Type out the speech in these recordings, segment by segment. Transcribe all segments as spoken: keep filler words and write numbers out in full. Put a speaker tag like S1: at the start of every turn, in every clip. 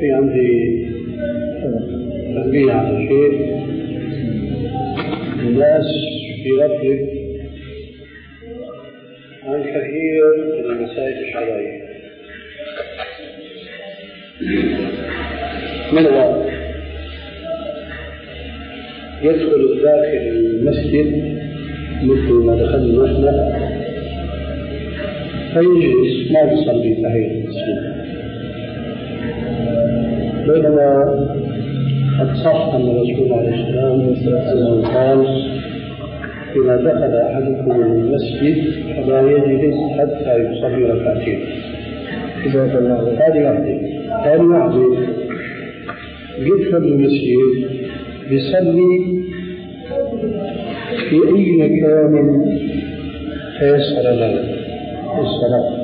S1: في عندي تنبيه على شيء. الناس في غفلة عن كثير من المسائل الشرعية، منها يدخل داخل المسجد مثل ما دخلنا نحن فيجلس ما يصلي تحية المسجد، بينما قد صح أن الرسول عليه السلام أنه قال: إذا دخل أحدكم المسجد فلا يجلس حتى يصلي ركعتين. هذه واحدة. ثاني واحدة يدخل المسجد يصلي في أي مكان تيسر له الصلاة،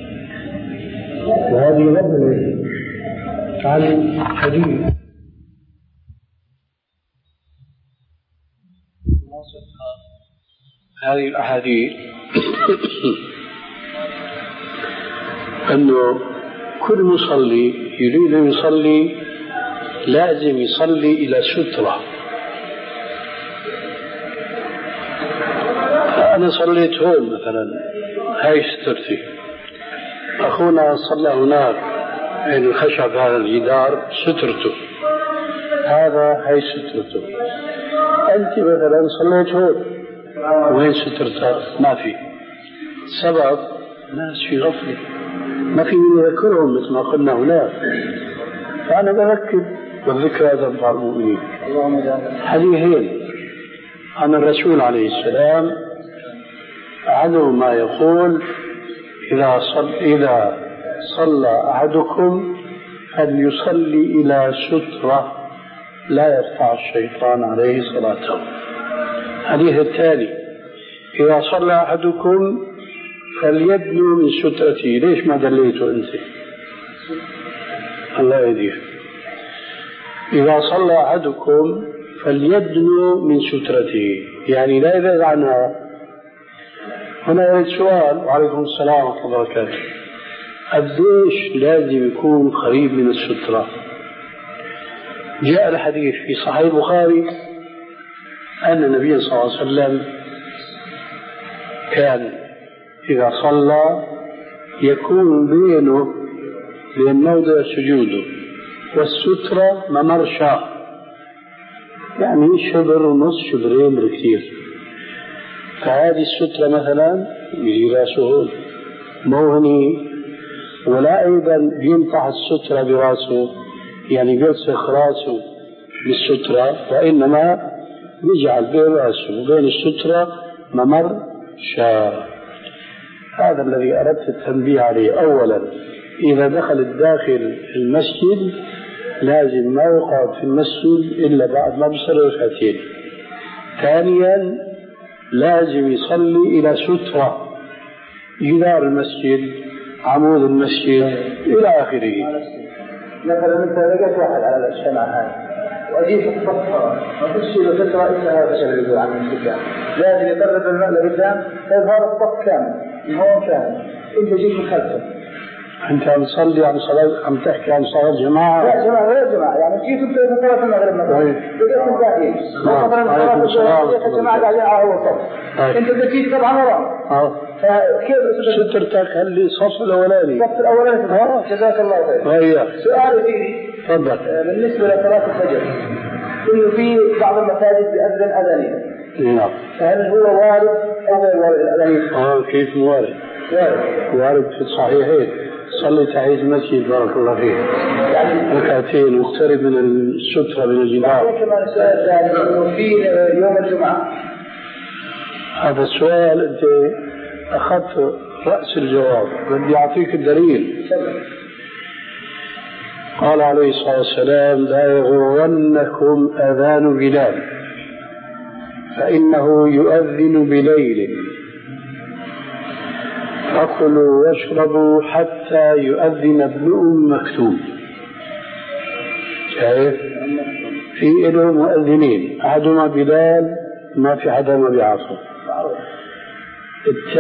S1: وهذه غفلة عن حديث هذه الأحاديث أنه كل مصلي يريد أن يصلي لازم يصلي إلى سترة. أنا صليت هون مثلا، هاي سترتي، أخونا صلى هناك بين الخشب هذا الجدار سترته، هذا هاي سترته. أنت مثلا صليت هون، وين سترتها؟ ما في. سبب الناس في غفلة، ما في من يذكرهم مثل ما قلنا هناك. فأنا بذكر بالذكر هذا تنفع المؤمنين. حديثين عن الرسول عليه السلام، أحدهما ما يقول: إذا صل إذا صلى أحدكم فليصلي إلى سترة لا يرفع الشيطان عليه صلاته. الحديث الثاني: إذا صلى أحدكم فليدنو من سترته. ليش ما دليته أنت؟ الله يهديه. إذا صلى أحدكم فليدنو من سترته، يعني لا يبعد عنها. هنا يريد سؤال، وعليكم السلام ورحمة الله وبركاته، قديش لازم يكون قريب من السترة؟ جاء الحديث في صحيح البخاري أن النبي صلى الله عليه وسلم كان إذا صلى يكون بينه بين موضع سجوده والسترة ممر شاء، يعني شبر ونص، شبرين بالكثير. فهذه السترة مثلا يجي راسه مو هني، ولا أيضا ينطح السترة براسه، يعني يلصق راسه بالسترة، وإنما يجعل بين راسه وبين السترة ممر شاء. هذا الذي أردت التنبيه عليه. أولا، إذا دخل الداخل المسجد لازم ما يقعد في المسجد إلا بعد ما بيصلي ركعتين. ثانيا، لازم يصلي إلى سترة، جدار المسجد، عمود المسجد، إلى آخره.
S2: مثلا أنت لقيت واحد على الشمعة هاي وأجيب الصفحة ما فيش له سترة إلا هذا الشيء اللي يقول عن السكان، لازم يقرب الماء لقدام، فيظهر الصف كامل من هون كامل، أنت جيت من خلفه.
S1: أنت عم تصلي عم صلاة عم تحكي عن صلاة جماعة؟
S2: لا جماعة غير جماعة، يعني جيت أنت من صلاة المغرب مثلا، لقيت من داخل، مثلا صلاة الجماعة الجماعة قاعدين على أول صف، أنت جيت طبعا وراه، فكيف
S1: سترتك هل صف الأولاني؟
S2: صف الأولاني. آه جزاك الله خير.
S1: هيا
S2: سؤالي فيه
S1: تفضل.
S2: بالنسبة لصلاة الفجر، إنه في بعض المساجد بأذن أذانين.
S1: نعم.
S2: فهل هو وارد أو غير وارد الأذانين؟
S1: آه كيف وارد؟
S2: وارد.
S1: وارد في الصحيحين. صلي تحية المسجد بارك الله فيك. يعني ركعتين واقترب من السترة من الجدار.
S2: كمان السؤال الثاني إنه في يوم الجمعة.
S1: هذا السؤال أنت أخذت رأس الجواب، بدي أعطيك الدليل. قال عليه الصلاة والسلام: لا يغرنكم أذان بلال فإنه يؤذن بليل، فكلوا واشربوا حتى يؤذن ابن أم مكتوم. شايف؟ في إله مؤذنين، أحدهما بلال ما في حدا ما بيعرفه،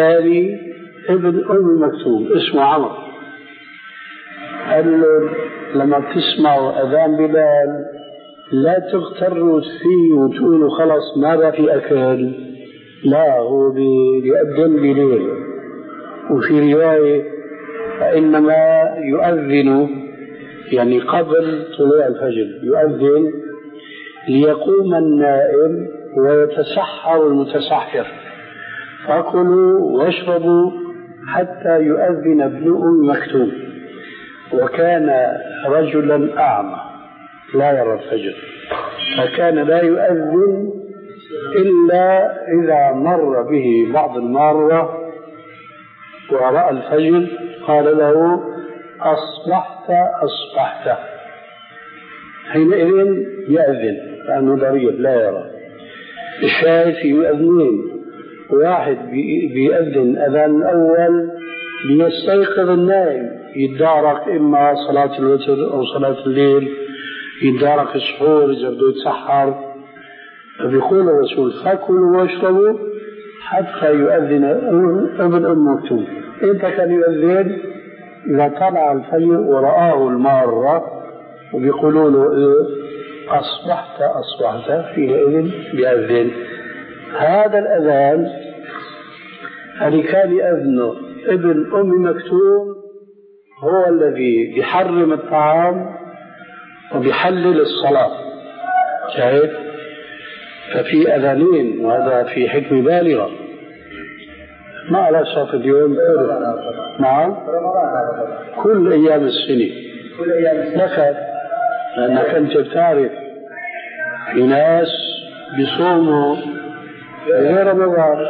S1: الثاني ابن أم مكتوم اسمه عمر. قال له لما تسمعوا أذان بلال لا تغتروا فيه وتقولوا خلص ماذا في أكل، لا، هو بيؤذن بليل. وفي رواية فإنما يؤذن يعني قبل طلوع الفجر، يؤذن ليقوم النائم ويتسحر المتسحر، فكلوا واشربوا حتى يؤذن ابن أم مكتوم. وكان رجلا أعمى لا يرى الفجر، فكان لا يؤذن إلا إذا مر به بعض المارة ورأى الفجر قال له أصبحت أصبحت، حينئذ يأذن لأنه ضرير لا يرى. الشاهد في مؤذنين، واحد بيأذن أذان الأول ليستيقظ النائم، يتدارك إما صلاة الوتر أو صلاة الليل، يتدارك السحور إذا بده يتسحر. فبيقول الرسول فكلوا واشربوا حتى يؤذن ابن أم مكتوم. إمتى كان يؤذن؟ إذا طلع الفجر ورآه المارة وبيقولوا له أصبحت أصبحت، حينئذ بيأذن. هذا الأذان اللي كان يأذنه ابن أم مكتوم هو الذي بيحرم الطعام وبيحلل الصلاة. شايف؟ ففي أذانين، وهذا في حكمة بالغة. ما على صف اليوم نعم كل أيام السنة لك، لأنك أنت بتعرف في ناس بيصوموا غير رمضان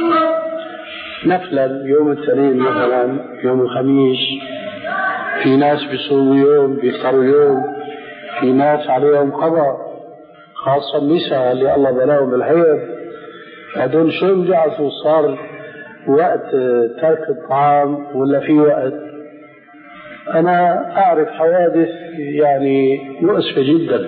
S1: نفلا يوم الاثنين مثلا، يوم الخميس، في ناس بيصوموا يوم بيفطروا يوم، في ناس عليهم قضاء، خاصة النساء اللي الله بلاهم بالحيض، هذول شو بيعرفوا صار وقت ترك الطعام ولا في وقت. أنا أعرف حوادث يعني مؤسفة جدا.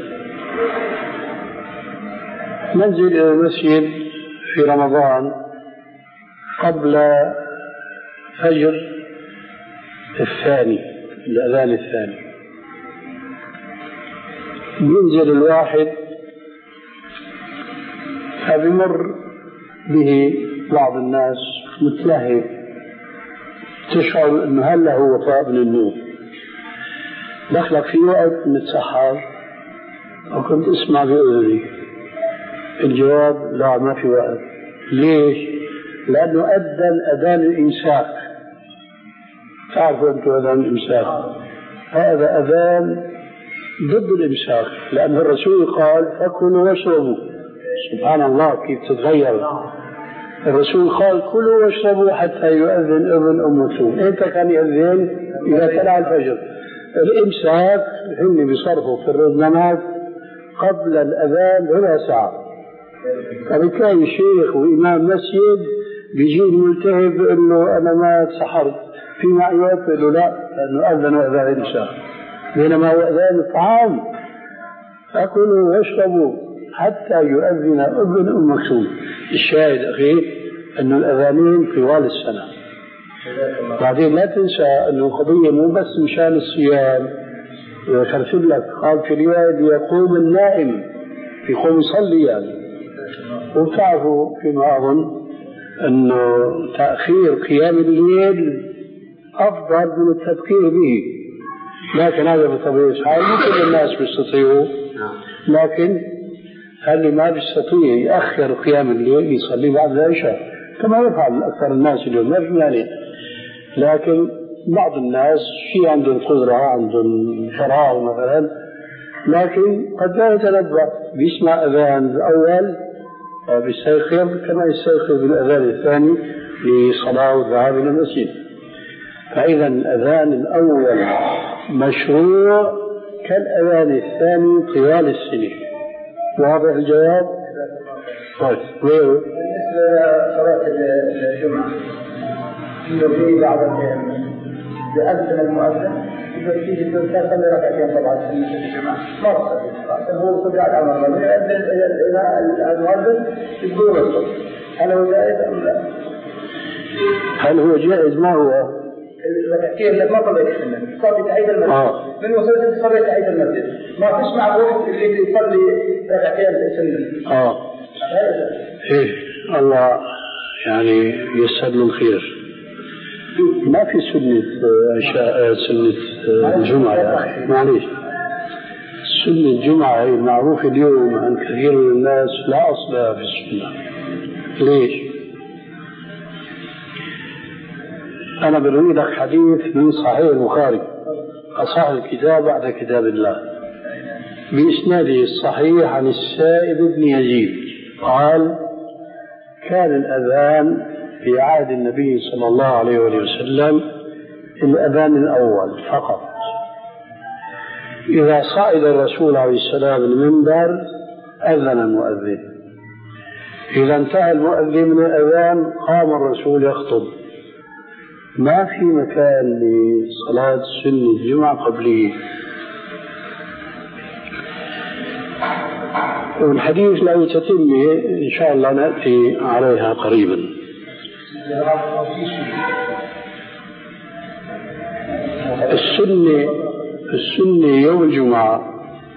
S1: منزل إلى المسجد في رمضان قبل فجر الثاني، الأذان الثاني، ينزل الواحد فبمر به بعض الناس متلهف، تشعر أنه هلا هو فاق من النوم، دخلك في وقت متسحر وكنت اسمع بأذني. الجواب لا، ما في وقت. ليش؟ لأنه أذن أذان الإمساك. تعرفوا أنتم أذان الإمساك؟ هذا أذان ضد الإمساك، لأن الرسول قال فكلوا واشربوا. سبحان الله كيف تتغير. الرسول قال كلوا واشربوا حتى يؤذن ابن أم مكتوم. إمتى كان يؤذن؟ إذا طلع الفجر. الإمساك هم بيصرفوا في الرزنامات قبل الأذان ربع ساعة. فبتلاقي شيخ وإمام مسجد بيجي الملتهب بيقول له أنا ما تسحرت في معيات، بيقول له لا، لأنه أذن أذان الإمساك، بينما هو أذان الطعام. فكلوا واشربوا حتى يؤذن ابن أم مكتوم. الشاهد أخي أن الأذانين طوال السنة. بعدين لا تنسى أن القضية مو بس مشان الصيام، يخرسل لك قال في رواية يقوم النائم يقوم يصلي يعني. وبتعرفوا فيما أظن أنه تأخير قيام الليل أفضل من التبكير به، لكن هذا بطبيعة الحال مو كل الناس بيستطيعوا، لكن اللي ما بيستطيع يأخر قيام الليل يصلي بعد العشاء كما يفعل أكثر الناس اليوم، ما في مانع. لكن بعض الناس في عندهم قدرة، عندهم فراغ مثلا، لكن قد لا يتنبه، بيسمع أذان الأول بيستيقظ كما يستيقظ بالأذان الثاني لصلاة والذهاب إلى المسجد. فإذا الأذان الأول مشروع كالأذان الثاني طوال السنة. واضح الجواب؟ طيب غيره
S2: بالنسبة لصلاة الجمعة إنه في بعض الأحيان يؤذن المؤذن إذا فيه الإنسان صلى ركعتين طبعا في الجمعة ما تصلي، هو صلى على أمر يؤذن إلى المؤذن يقول الصلاة. هل هو جائز أم لا؟
S1: هل هو جائز؟ ما هو؟
S2: ركعتين لك ما صليت السنة صلي تحية المسجد آه. من وصلت أنت صليت تحية المسجد ما تسمع الوقت اللي يصلي ركعتين السنة اه
S1: ايه الله يعني يسر له الخير. ما في سنة أشياء سنة الجمعة يا أخي معليش. سنة الجمعة هي معروفة اليوم عن كثير من الناس لا أصل في السنة. ليش؟ أنا بروي لك حديث من صحيح البخاري أصح الكتاب بعد كتاب الله بإسناده الصحيح عن السائب بن يزيد قال كان الأذان في عهد النبي صلى الله عليه وسلم الأذان الأول فقط. إذا صعد الرسول عليه السلام المنبر أذن المؤذن. إذا انتهى المؤذن من الأذان قام الرسول يخطب. ما في مكان لصلاة سنة الجمعة قبله. والحديث له تتمه إن شاء الله نأتي عليها قريبا. السنة السنة يوم الجمعة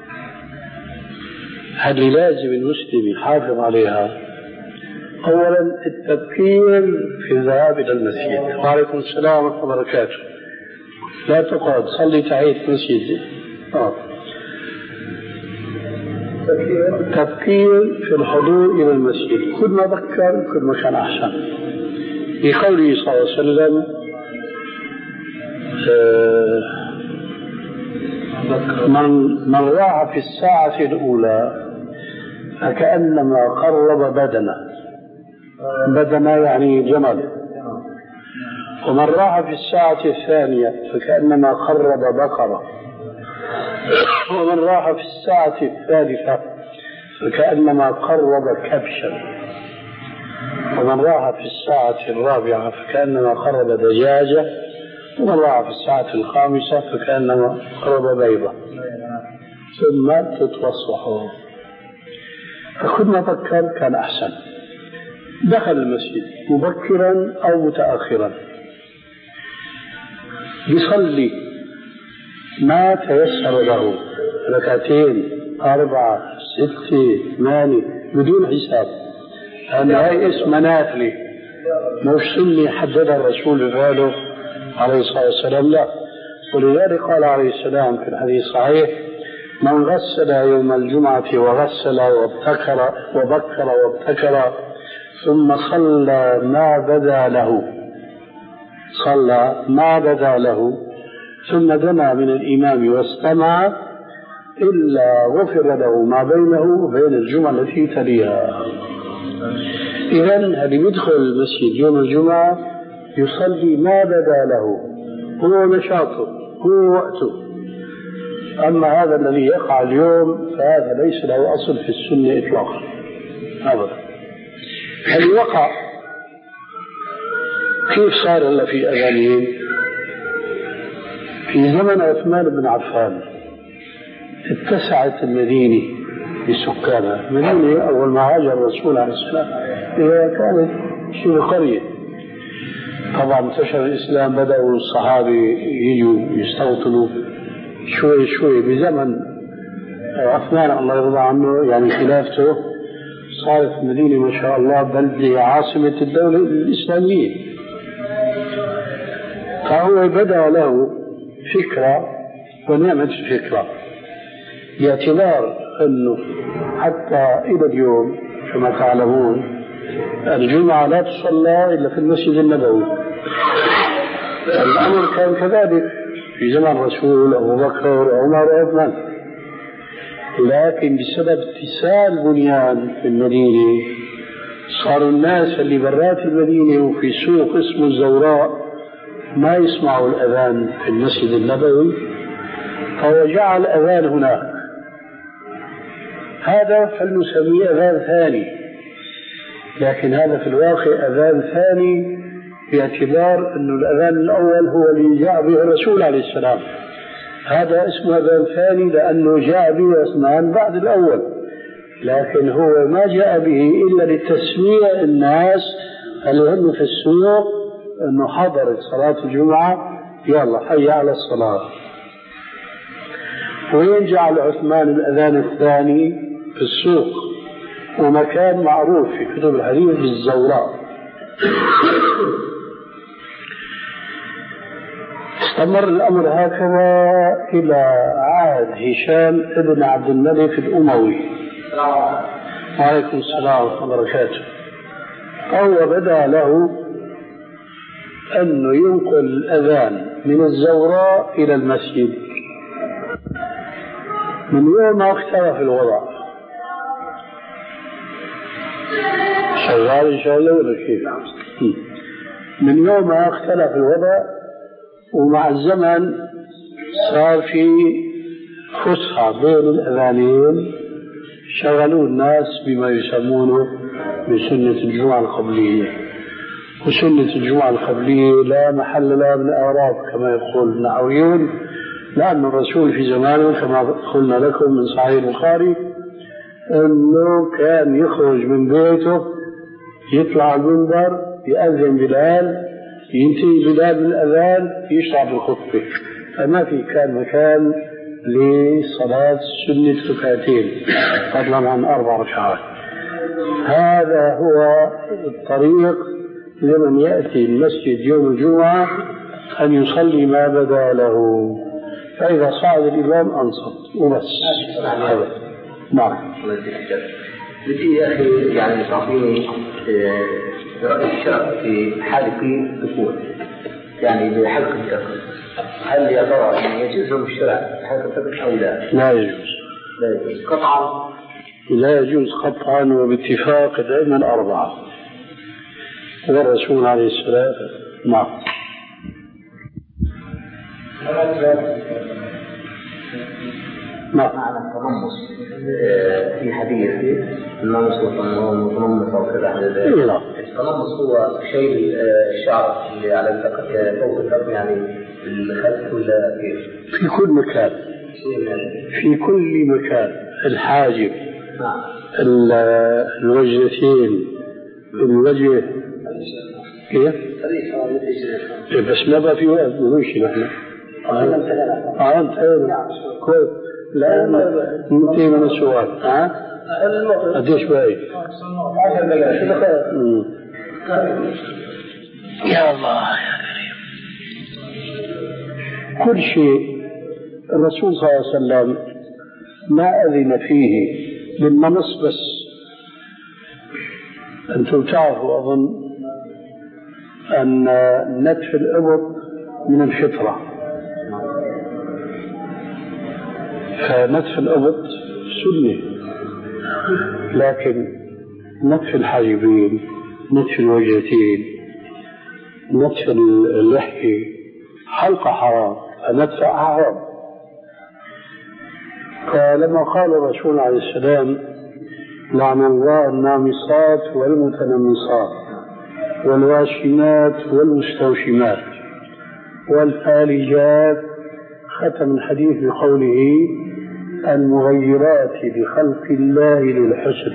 S1: هل لازم المسلم يحافظ عليها؟ أولا التبكير في الذهاب إلى المسجد. وعليكم السلام ورحمة الله وبركاته. لا تقعد صلي تحية المسجد. آه. تبكير في الحضور إلى المسجد كل ما بكر كل ما كان أحسن. بقوله صلى الله عليه وسلم آه من من راح في الساعة الأولى فكأنما قرب بدنه. بدنه يعني جمل. ومن راح في الساعة الثانية فكأنما قرب بقرة. ومن راح في الساعة الثالثة فكأنما قرب كبشا. ومن راح في الساعة الرابعة فكأنما قرب دجاجة. ومن راح في الساعة الخامسة فكأنما قرب بيضة. ثم تتوسحوا. فكل ما فكر كان أحسن. دخل المسجد مبكرا أو متأخرا يصلي ما تيسر له ركعتين أربعة ستة ثمانية بدون حساب. لأن هاي اسم نافلة مش سنة حددها الرسول بفعله عليه الصلاة والسلام لا. ولذلك قال عليه السلام في الحديث الصحيح من غسل يوم الجمعة وغسل وابتكر وبكر وابتكر ثم صلى ما بدا له صلى ما بدا له ثم دنا من الإمام واستمع إلا غفر له ما بينه وبين الجمعة التي تليها. إذن هل يدخل المسجد يوم الجمعة يصلي ما بدا له هو نشاطه هو وقته. أما هذا الذي يقع اليوم فهذا ليس له أصل في السنة إطلاقا أبدا. هل وقع كيف صار هلا في أذانين؟ في زمن عثمان بن عفان اتسعت المدينة بسكانها. المدينة أول ما هاجر الرسول عليه السلام هي كانت شبه قرية. طبعا انتشر الإسلام بدأوا الصحابة يجوا يستوطنوا شوي شوي. بزمن عثمان الله يرضى عنه يعني خلافته صارت المدينة ما شاء الله بلدة عاصمة الدولة الإسلامية. فهو بدأ له فكرة ونعمة الفكرة باعتبار أنه حتى إلى اليوم كما تعلمون الجمعة لا تصلى إلا في المسجد النبوي. الأمر كان كذلك في زمن الرسول أبو بكر وعمر وعثمان. لكن بسبب اتساع البنيان في المدينة صار الناس اللي برات المدينة وفي سوق اسمه الزوراء ما يسمعوا الأذان في المسجد النبوي فوجع الأذان هناك. هذا فلنسميه أذان ثاني. لكن هذا في الواقع أذان ثاني باعتبار أن الأذان الأول هو اللي جاء به الرسول عليه السلام. هذا اسمه أذان ثاني لأنه جاء به عثمان بعد الأول. لكن هو ما جاء به إلا لتسمية الناس اللي هم في السوق أنه حضرت صلاة الجمعة يلا حي على الصلاة. وين جعل عثمان الأذان الثاني؟ في السوق، ومكان معروف في كتب الحديث بالزوراء. استمر الأمر هكذا إلى عهد هشام ابن عبد الملك الأموي. وعليكم السلام ورحمة الله وبركاته. هو بدأ له أنه ينقل الأذان من الزوراء إلى المسجد. من يوم ما اختلف الوضع شغال إن شاء الله ولا كيف؟ من يوم ما اختلف الوضع ومع الزمن صار في فسحة بين الأذانين، شغلوا الناس بما يسمونه بسنة الجمعة القبلية. وسنة الجمعة القبلية لا محل لها من الأعراب كما يقول النحويون، لأن الرسول في زمانه كما قلنا لكم من صحيح البخاري أنه كان يخرج من بيته يطلع المنبر يأذن بلال، ينتهي بلال من الأذان يشرع بالخطبة. فما في كان مكان لصلاة سنة ركعتين فضلا عن أربع ركعات. هذا هو الطريق لمن يأتي المسجد يوم الجمعة أن يصلي ما بدا له، فإذا صعد الإمام أنصت وبس. نعم.
S2: بدي يا أخي يعني تعطيني رأي الشرع في حالة الدخول، يعني بحلقة الدخول، هل يا ترى يعني يجوز الشرع حلقة الدخول أو لا؟
S1: لا يجوز.
S2: لا يجوز قطعا.
S1: لا يجوز قطعا وباتفاق الأئمة الأربعة والرسول عليه السلام. نعم.
S2: ما معنى التنمص في حديث التنمص والتنمص أو كذا؟ التنمص هو شيء الشعر اللي على فوق الفم، يعني الخلف ولا كيف؟
S1: في كل مكان، في كل مكان، الحاجب، الوجهتين، الوجه كيف؟ بس ما بقى في وقت نمشي نحن. آه أنت كويس. لا ننتهي من السؤال. ها؟ قديش باقي؟ عشر دقائق. يا الله يا كريم. كل شيء الرسول صلى الله عليه وسلم ما أذن فيه بالنمص بس. أنتم تعرفوا أظن أن نتف الإبط من الفطرة، فنتف الإبط سنة، لكن نتف الحاجبين، نتف الوجهتين، نتف اللحية، حلقة حرام، فنتف حرام. فلما قال الرسول عليه السلام لعن الله النامصات والمتنمصات والواشمات والمستوشمات والفالجات، ختم الحديث بقوله المغيرات لخلق الله للحسن.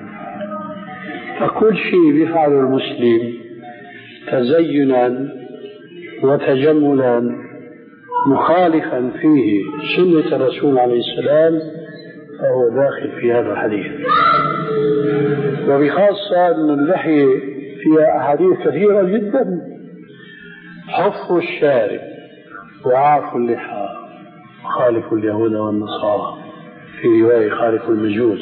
S1: فكل شيء بيفعله المسلم تزينا وتجملا مخالفا فيه سنة الرسول عليه السلام فهو داخل في هذا الحديث. وبخاصة أن اللحية فيها أحاديث كثيرة جدا: حفوا الشارب وعافوا اللحى، خالفوا اليهود والنصارى، في رواية خالفوا المجوس.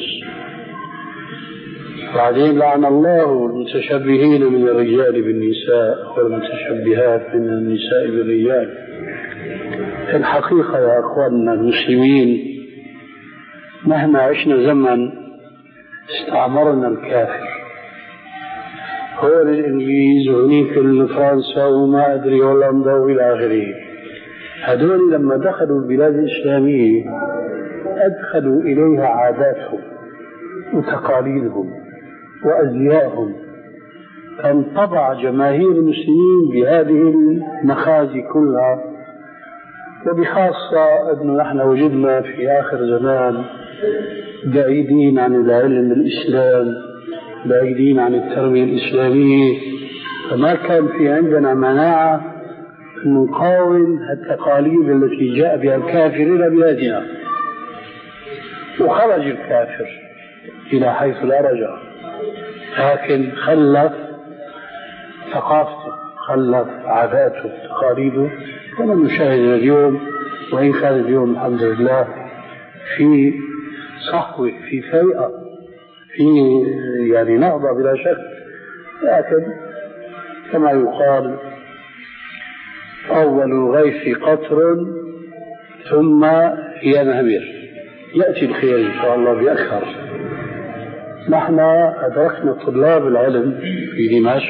S1: بعدين لعن الله المتشبهين من الرجال بالنساء والمتشبهات من النساء بالرجال. في الحقيقة يا أخواننا المسلمين مهما عشنا زمن استعمرنا الكافر، هو الإنجليز وهنيك فرنسا وما أدري هولندا وإلى آخره. هذول لما دخلوا البلاد الإسلامية أدخلوا إليها عاداتهم وتقاليدهم وأزياءهم، فانطبع جماهير المسلمين بهذه المخازي كلها. وبخاصة أنه نحن وجدنا في آخر زمان بعيدين عن العلم الإسلام، بعيدين عن التربية الإسلامية، فما كان في عندنا مناعة نقاوم التقاليد التي جاء بها الكافر إلى بلادنا. وخرج الكافر إلى حيث لا رجع، لكن خلف ثقافته، خلف عاداته، تقاليده، كما نشاهد اليوم. وإن كان اليوم الحمد لله في صحوة، في فيئة، في يعني نهضة بلا شك، لكن كما يقال أول غيث قطر ثم ينهمر، يأتي الخير إن شاء الله بأكثر. نحن أدركنا طلاب العلم في دمشق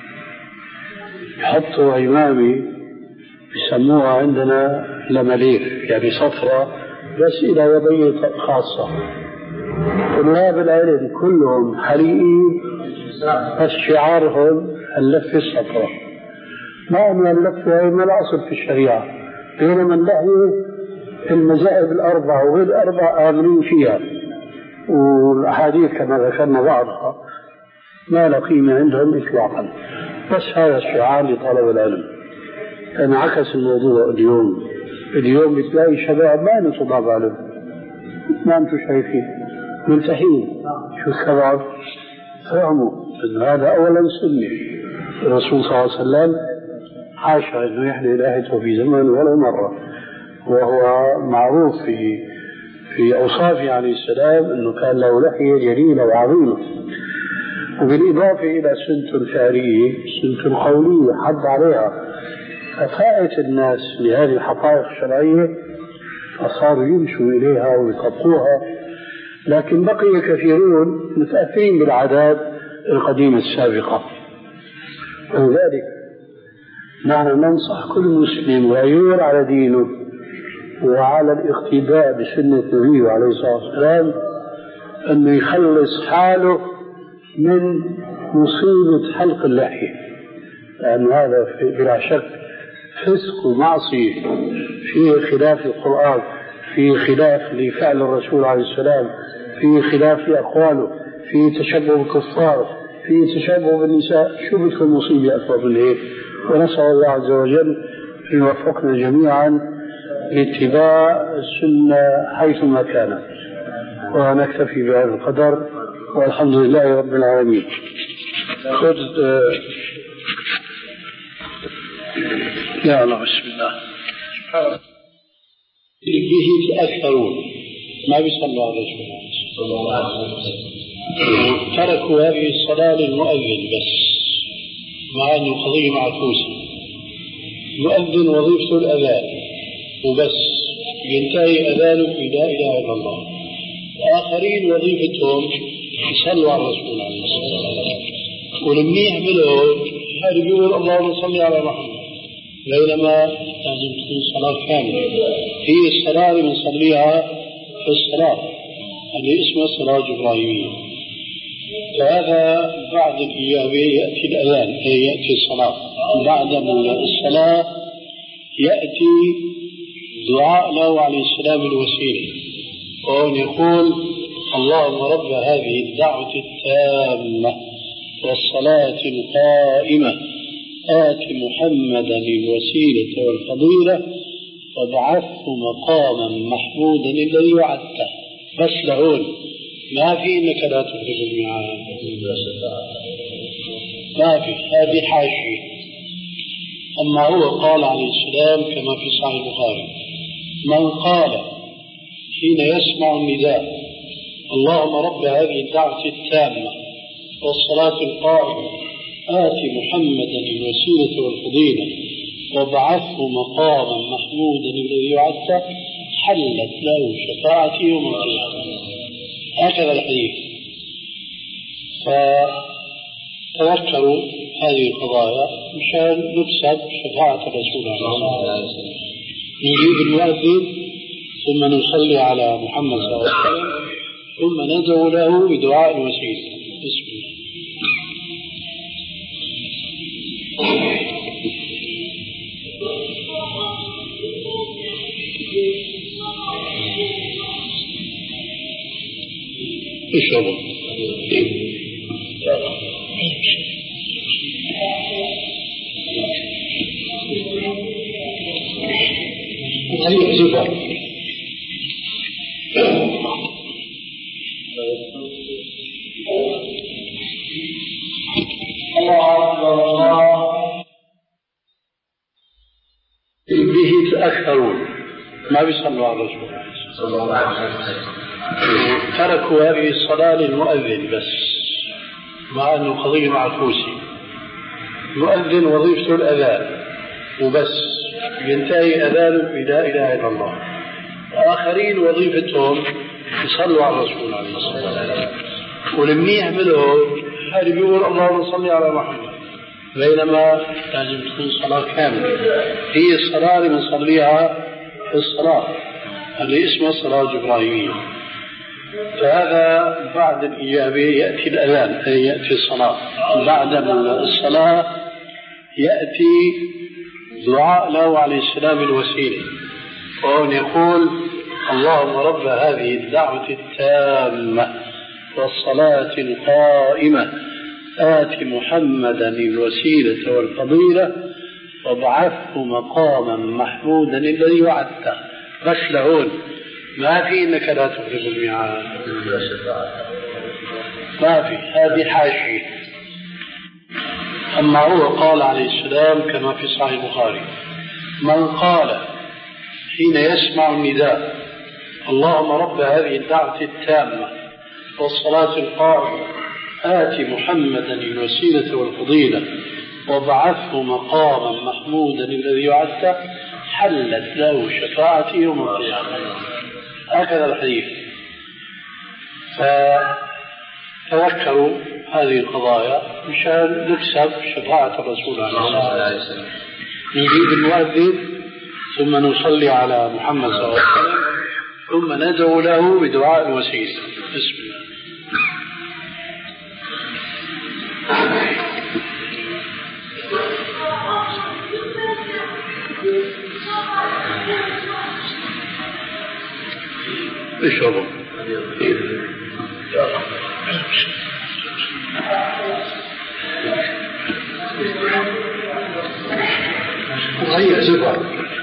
S1: يحطوا أيمامي يسموها عندنا لمليف، يعني صفرة بس إلى يدي خاصة. طلاب العلم كلهم حريقين، بس شعارهم اللفة الصفراء، مع أن اللفة هي ما الأصل في الشريعة، بينما اللحية المذاهب الأربعة وغير الأربعة آمنين فيها، والأحاديث كما ذكرنا بعضها ما لا قيمة عندهم إطلاقا، بس هذا الشعار لطلب العلم. انعكس الموضوع اليوم. اليوم بتلاقي شباب ما لهم طلاب علم، ما أنتم شايفين ملتحين. شو السبب؟ فهموا أن هذا أولا سنة الرسول صلى الله عليه وسلم حاشا أنه يحلي لحيته في زمن ولا مرة، وهو معروف في في أوصافه عليه السلام أنه كان له لحية جليلة وعظيمة. وبالإضافة إلى سنة ثارية، سنة قولية حد عليها، ففائت الناس لهذه الحقائق الشرعية فصاروا يمشوا إليها ويطبقوها. لكن بقي كثيرون متأثرين بالعادات القديمة السابقة. ولذلك نحن ننصح كل مسلم ويغير على دينه وعلى الاقتداء بسنة النبي عليه الصلاة والسلام أنه يخلص حاله من مصيبة حلق اللحية، لأن هذا بلا شك فسق ومعصية، فيه خلاف القرآن، فيه خلاف لفعل الرسول عليه السلام، فيه خلاف لأقواله، فيه تشبه بالكفار، فيه تشبه بالنساء. شو بتكون مصيبة أكبر من هيك؟ ونسأل الله عز وجل أن يوفقنا جميعا لاتباع السنة حيثما كانت. ونكتفي بهذا القدر، والحمد لله رب العالمين. خذ يا الله. بسم الله. به تأثرون ما بيصلوا على الرسول، تركوا هذه الصلاة للمؤذن بس، مع أنه قضية معكوسة. المؤذن وظيفته الأذان وبس، ينتهي أذانه في لا إله إلا الله. وآخرين وظيفتهم يصلوا على الرسول عليه الصلاة والسلام، ولما يعملوا هذا بيقول اللهم صل على محمد، بينما لازم تكون صلاة كاملة. هي الصلاة اللي بنصليها في الصلاة اللي اسمها الصلاة الإبراهيمية، فهذا بعد الإجابة يأتي الأذان، يأتي الصلاة. بعد الصلاة يأتي دعاء له عليه السلام الوسيلة، وهو يقول اللهم رب هذه الدعوة التامة والصلاة القائمة آت محمدا الوسيلة والفضيلة وابعثه مقاما محمودا الذي وعدته. بس لهون ما في انك لا تخرج الميعاد، ما في، هذه حاشية. اما هو قال عليه السلام كما في صحيح البخاري: من قال حين يسمع النداء اللهم رب هذه الدعوة التامة والصلاة القائمة آت محمدا الوسيلة والفضيلة وابعثه مقاما محمودا الذي وعدته حلت له شفاعتي يوم القيامة. هكذا الحديث. فتذكروا هذه القضايا مشان نكسب شفاعة الرسول عليه الصلاة والسلام. نجيب المؤذن ثم نصلي على محمد صلى الله عليه وسلم ثم ندعو له بدعاء الوسيلة. بسم الله. اشربوا. صفة. به تأخرون ما بيصلوا على الرسول صلى الله عليه وسلم، تركوا هذه الصلاة للمؤذن بس، مع أنه قضية معكوسة. المؤذن وظيفته الأذان وبس، ينتهي أذانه بلا إله إلا الله. آخرين وظيفتهم يصلوا على الرسول عليه الصلاة والسلام، ولمني يعملوا هذا بيقول اللهم صل على محمد، بينما لازم تكون صلاة كاملة. هي الصلاة اللي بنصليها في الصلاة اللي اسمها الصلاة الإبراهيمية. فهذا بعد الإجابة يأتي الأذان، أي يأتي الصلاة. بعد الصلاة يأتي دعاء له عليه السلام الوسيلة، وهو يقول اللهم رب هذه الدعوة التامة والصلاة القائمة آت محمدا الوسيلة والفضيلة وابعثه مقاما محمودا الذي وعدته. بس لهون ما في إنك لا تخلف الميعاد، ما في، هذه حاشية. أما هو قال عليه السلام كما في صحيح البخاري: من قال حين يسمع النداء اللهم رب هذه الدعوة التامة والصلاة القائمة آت محمدا الوسيلة والفضيلة وابعثه مقاما محمودا الذي وعدته حلت له شفاعتي يوم القيامة. هكذا الحديث. فتذكروا هذه القضايا مشان نكسب شفاعة الرسول عليه الصلاة والسلام. نجيب المؤذن ثم نصلي على محمد صلى الله عليه وسلم ثم ندعو له بدعاء الوسيلة. بسم الله. اشربوا. هيا زبا.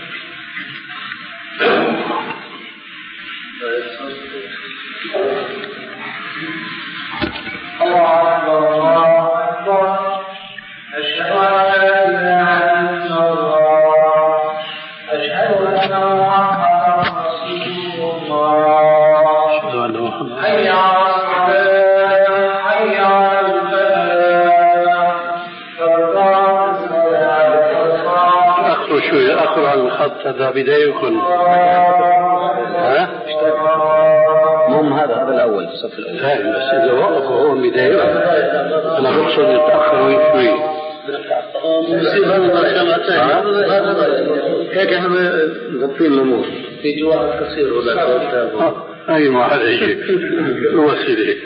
S1: الله أكبر الله أكبر أشهد أن لا إله إلا الله أشهد أن محمدا رسول الله أشهد أن محمدا حي على الصلاة حي على الفلاح فرقات الصلاة. أخروا شوي، أخروا على الخط هذا بدايكم. ها؟ مم هذا هذا الأول الصف الأول. فاهم، بس إذا وقفوا هو بداية أنا بقصد يتأخروا شوي. هيك احنا مغطين الأمور في جواب قصير ولا أي ما هذا شيء وسيلة.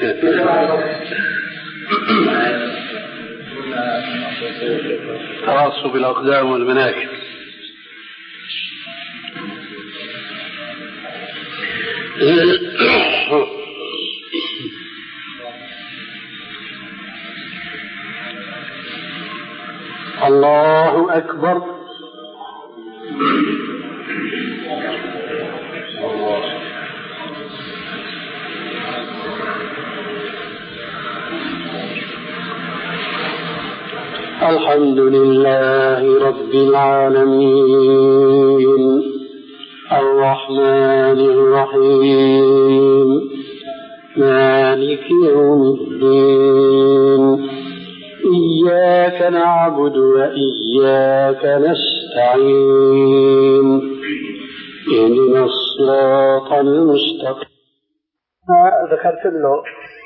S1: تراصوا بالأقدام والمناكب. الله أكبر. الحمد لله رب العالمين الرحمن الرحيم مالك يوم الدين إياك نعبد وإياك نستعين اهدنا الصراط المستقيم. ذكرت له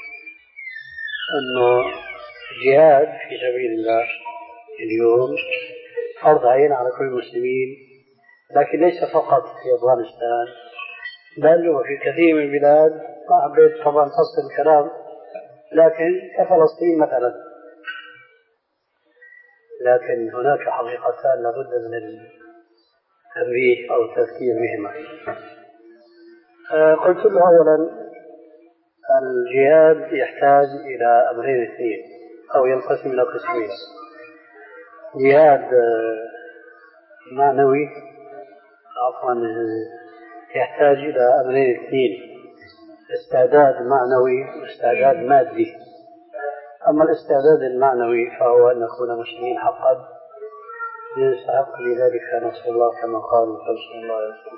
S1: أنه الجهاد في سبيل الله اليوم فرض عين على كل المسلمين، لكن ليس فقط في أفغانستان بل وفي كثير من البلاد. ما حبيت طبعا فصل الكلام، لكن كفلسطين مثلا، لكن هناك حقيقتان لابد من التنبيه أو التذكير بهما. آه قلت له أولا الجهاد يحتاج إلى أمرين اثنين أو ينقسم إلى قسمين: جهاد معنوي عفوا يحتاج إلى أمرين اثنين: استعداد معنوي واستعداد مادي. أما الاستعداد المعنوي فهو أن نكون مسلمين حقا يستحق لذلك نصر الله كما قال صلى الله عليه وسلم.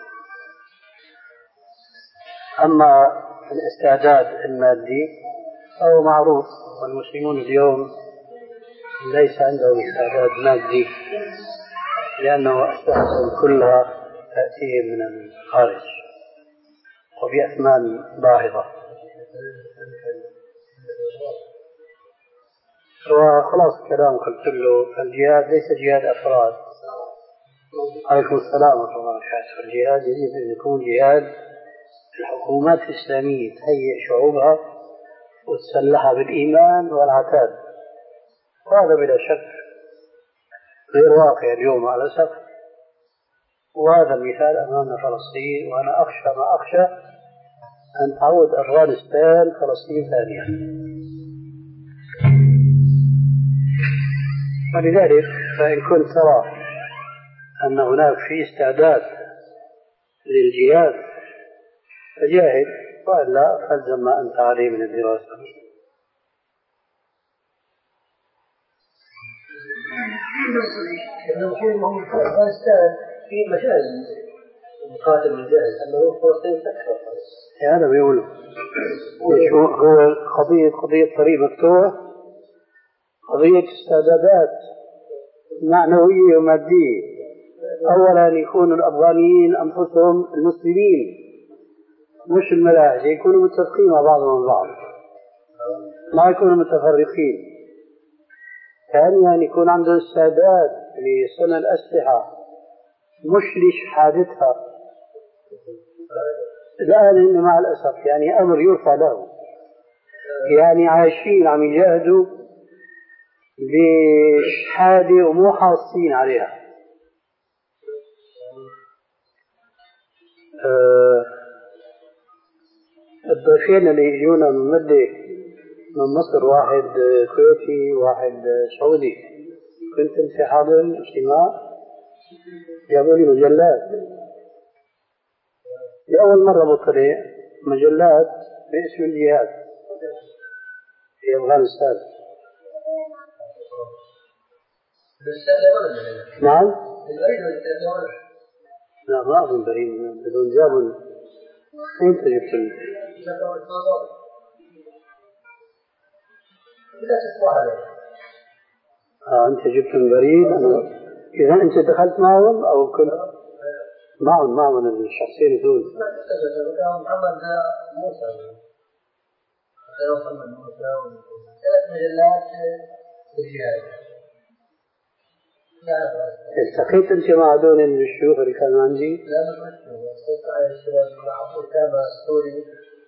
S1: أما الاستعداد المادي فهو معروف، والمسلمون اليوم ليس عندهم استعداد مادي لأنه أسبابهم كلها تأتي من الخارج وبأثمان باهظة. وخلاص الكلام قلت له الجهاد ليس جهاد أفراد. عليكم السلام ورحمة الله وبركاته. الجهاد يجب أن يكون جهاد الحكومات الإسلامية تهيئ شعوبها وتسلحها بالإيمان والعتاد، وهذا بلا شك غير واقع اليوم مع الأسف. وهذا المثال أمامنا فلسطين، وأنا أخشى ما أخشى أن تعود أفغانستان فلسطين ثانية. ولذلك فإن كنت ترى أن هناك في استعداد للجهاد فجاهد، وإلا فالزم ما أنت عليه من الدراسة.
S2: في مجال مقاتل مجال أنه فلسطين تكفر.
S1: هذا بيقولوا هو قضية قضية طريق مفتوح، قضية استعدادات معنوية ومادية. أولا يكون الأفغانيين أنفسهم المسلمين مش الملاحدة يكونوا متفقين مع بعضهم البعض، ما يكونوا متفرقين. ثانيا يكون عندهم استعداد لصنع الأسلحة مش لشحادتها. الآن إن مع الأسف يعني أمر يرفع له، يعني عايشين عم يجاهدوا بشحادة ومو حاصين عليها. أه الضيفين اللي يجونا من مدة من مصر، واحد كويتي واحد سعودي، كنت في حاضر اجتماع جابوا لي مجلات لأول مرة بطلع مجلات باسم الجهاد في أفغانستان. نعم؟ لا ما أظن بريد، بدون جابوا. أنت جبت ال آه أنت جبت البريد. إذا أنت دخلت معهم أو كنت معهم معهم الشخصين دول؟
S2: محمد موسى محمد موسى ثلاث مجلات بالجهاد.
S1: التقيت أنت مع هذول الشيوخ اللي كانوا عندي؟
S2: لا ما كنت، الشيخ على الشباب مع أبو كامل السوري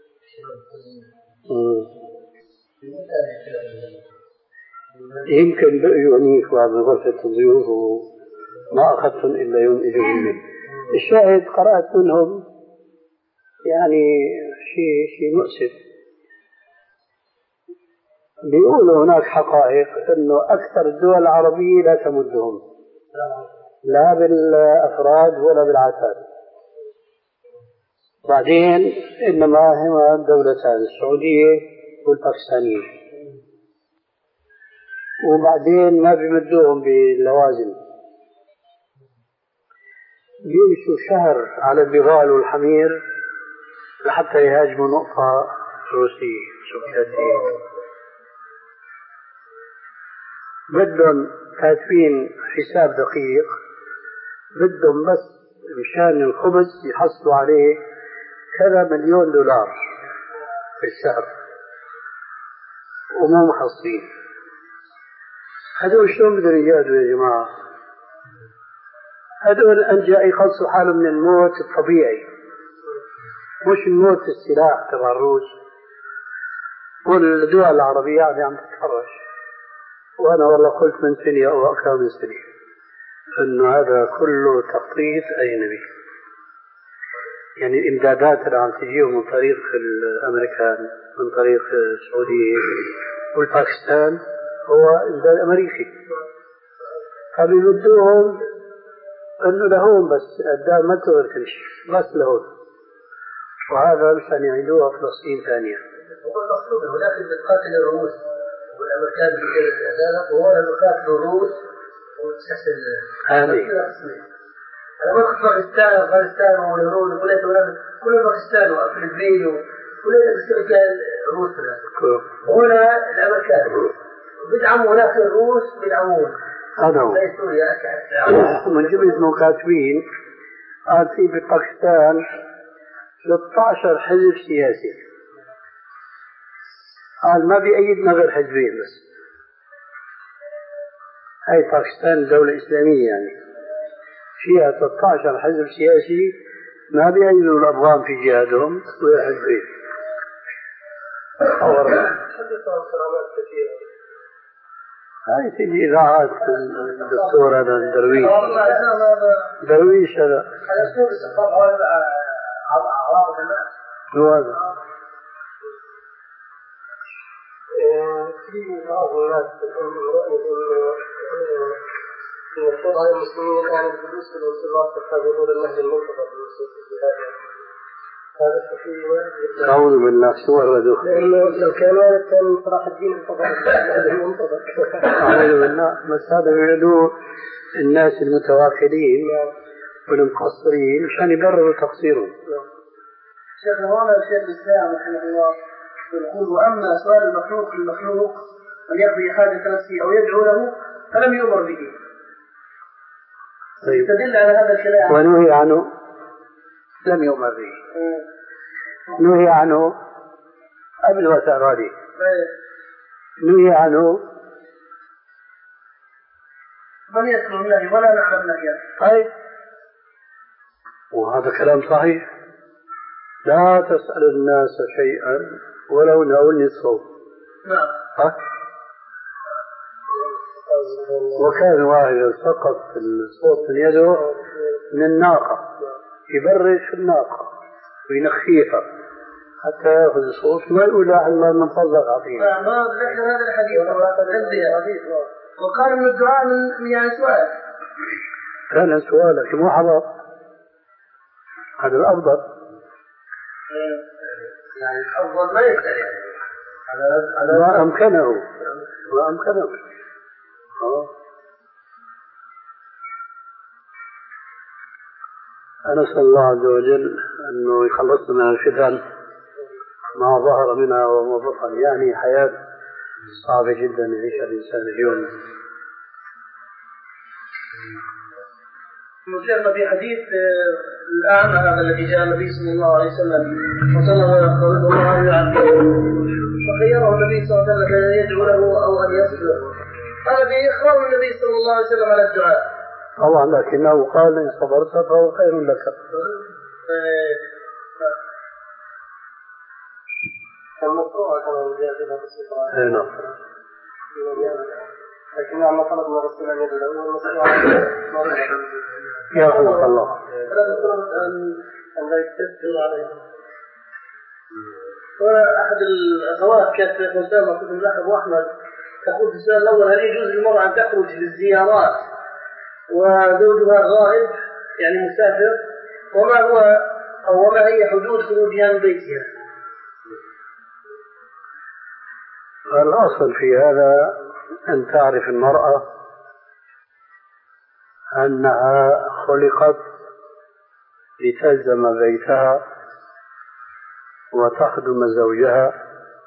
S1: يمكن بقيوا هنيك بعد غرفة الضيوف وما أخذتهم إلا يوم إجازة. الشاهد قرأت منهم يعني شيء شيء مؤسف. بيقولوا هناك حقائق إنه أكثر الدول العربية لا تمدهم لا بالأفراد ولا بالعتاد. بعدين إنما هما الدولتان السعودية والباكستانية، وبعدين ما بيمدوهم باللوازم، بيمشوا شهر على البغال والحمير لحتى يهاجموا نقطة روسية سوفيتية. بدهم كاتبين حساب دقيق، بدهم بس مشان الخبز يحصلوا عليه كذا مليون دولار في الشهر ومو محصلين. هذول شلون بدهم يجاهدوا يا جماعة؟ هذول أنجا يخلصوا حالهم من الموت الطبيعي، مش الموت السلاح تبع الروس. والدول العربية يعني عم تتفرج. وأنا والله قلت من سنة أو أكثر من سنة إنه هذا كله تخطيط أجنبي. يعني الإمدادات اللي عم تجيهم من طريق الأمريكان من طريق السعودية والباكستان هو إمداد أمريكي. فبيمدوهم إنه لهون بس قدام ما تقدر تمشي بس لهون. وهذا مشان يعيدوها فلسطين ثانية.
S2: هو المقصود ولكن بتقاتل الروس والأمريكان بكذا وهو بقاتل الروس وتحسن
S1: هذه
S2: أنا ما باكستان وأفغانستان والهنود وكلها كلها باكستان وفلبين وكلها بتصير فيها الروس وهنا الأمريكان بيدعموا هناك الروس بيدعمون
S1: هذا هو من جملة المكاتبين قال في باكستان ثلاثة عشر حزب سياسي قال ما بيأيدنا غير حزبين بس. هاي باكستان دولة إسلامية يعني فيها ثلاثة عشر حزب سياسي ما بيأيدوا الأفغان في جهادهم غير حزبين. هاي تجي إذاعات الدكتور هذا درويش درويش هذا شو هذا؟
S2: في بعض الناس تقول رأي المفروض على المسلمين الآن الجلوس في الانصراف يتخذون النهج المنتظر بالنصوص الجهادية. هذا الشيء
S1: أعوذ بالله شو الرجل؟
S2: لأنه لو كان والد كان صلاح الدين انتظر النهج المنتظر.
S1: أعوذ بالله بس هذا يريدوا الناس المتواكلين والمقصرين مشان يبرروا تقصيرهم.
S2: شيخ هنا الشيخ الإسلام رحمه الله يقول وأما سؤال المخلوق المخلوق أن يقضي حاجة نفسه أو يدعو له فلم يؤمر به. يستدل على هذا الكلام
S1: ونهي عنه لم يؤمر به. نهي عنه قبل وترادي نهي عنه
S2: من يذكر الله ولا نعلم نهيه.
S1: طيب وهذا كلام صحيح. لا تسأل الناس شيئا ولو نأول نصفه.
S2: نعم.
S1: ها؟ وكان واحد سقط الصوت من يده من الناقة يبرش في الناقة وينخيها حتى يأخذ الصوت ما يقول لا الله من فضلك عطينا.
S2: ما ذكر هذا الحديث وقال من الدعاء من يعني سؤال.
S1: كان سؤالك مو حرام هذا الأفضل.
S2: يعني الأفضل ما يسأل يعني
S1: على ما أمكنه ما أمكنه. أنا أسأل الله عز وجل أنه يخلصنا من الفتن ما ظهر منها وما بطن. يعني حياة صعبة جدا يعيشها الإنسان اليوم.
S2: مشيرنا في حديث الأعمى هذا الذي جاء النبي صلى الله عليه وسلم وطلب الله أن يعافيه فخيره النبي صلى الله عليه وسلم أن يدعو له أو أن يصبر. قال به إخبار النبي صلى الله عليه وسلم على الدعاء
S1: طبعا لكنه قال إن صبرت فهو خير لك.
S2: المقروءة كما جاء بسيطة.
S1: أي نعم.
S2: لكن عما طلب من الرسول أن يدعو والمسيح
S1: يا رحمة الله.
S2: فلا تطلب أن لا يستدل عليه. وأحد الأخوات كانت في أسامة بن لحب وأحمد تقول في السؤال الأول هل يجوز للمرأة أن تخرج للزيارات وزوجها غائب يعني مسافر وما هو أو وما هي حدود خروجها من بيتها؟
S1: الأصل في هذا أن تعرف المرأة أنها خلقت لتلزم بيتها وتخدم زوجها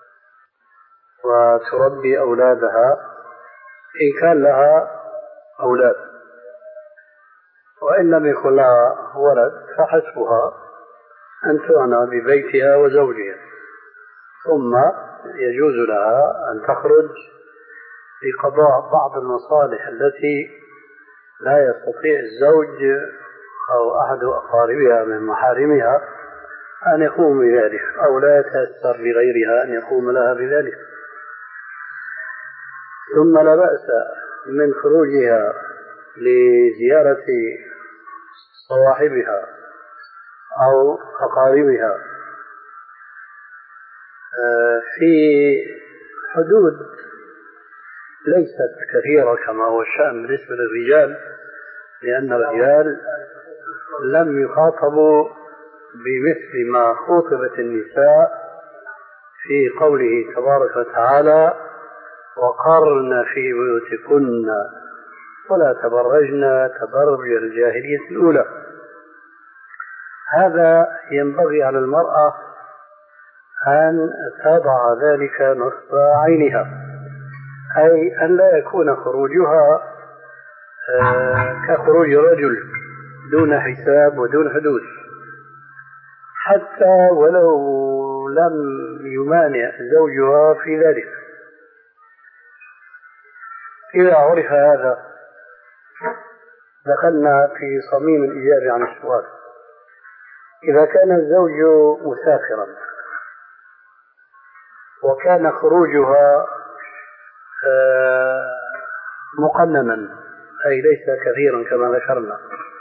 S1: وتربي أولادها إن كان لها أولاد، وإن لم يكن لها ولد فحسبها أن تعنى ببيتها وزوجها، ثم يجوز لها أن تخرج لقضاء بعض المصالح التي لا يستطيع الزوج أو أحد أقاربها من محارمها أن يقوم بذلك أو لا يتأثر لغيرها أن يقوم لها بذلك. ثم لا بأس من خروجها لزيارة صواحبها أو أقاربها في حدود ليست كثيرة كما هو الشأن بالنسبة للرجال، لأن الرجال لم يخاطبوا بمثل ما خطبت النساء في قوله تبارك وتعالى وقرن في بيوتكن ولا تبرجن تبرج الجاهلية الأولى. هذا ينبغي على المرأة أن تضع ذلك نصب عينها، أي أن لا يكون خروجها كخروج رجل دون حساب ودون حدود، حتى ولو لم يمانع زوجها في ذلك. إذا عرف هذا دخلنا في صميم الإجابة عن السؤال. إذا كان الزوج مسافرا وكان خروجها مقننا أي ليس كثيرا كما ذكرنا،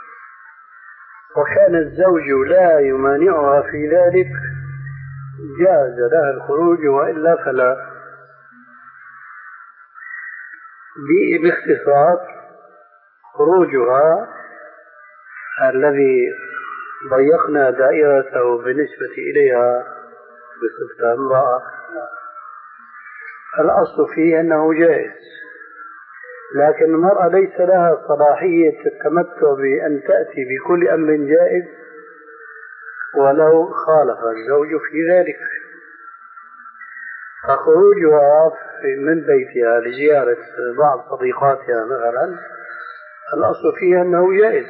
S1: وكان الزوج لا يمانعها في ذلك، جاز لها الخروج وإلا فلا. باختصار خروجها الذي ضيقنا دائرته بالنسبة إليها بصفتها امرأة الأصل فيه أنه جائز، لكن المرأة ليس لها صلاحية التمتع بأن تأتي بكل أمر جائز ولو خالف الزوج في ذلك. فخروجها من بيتها لزيارة بعض صديقاتها مثلا الأصل فيه أنه جائز،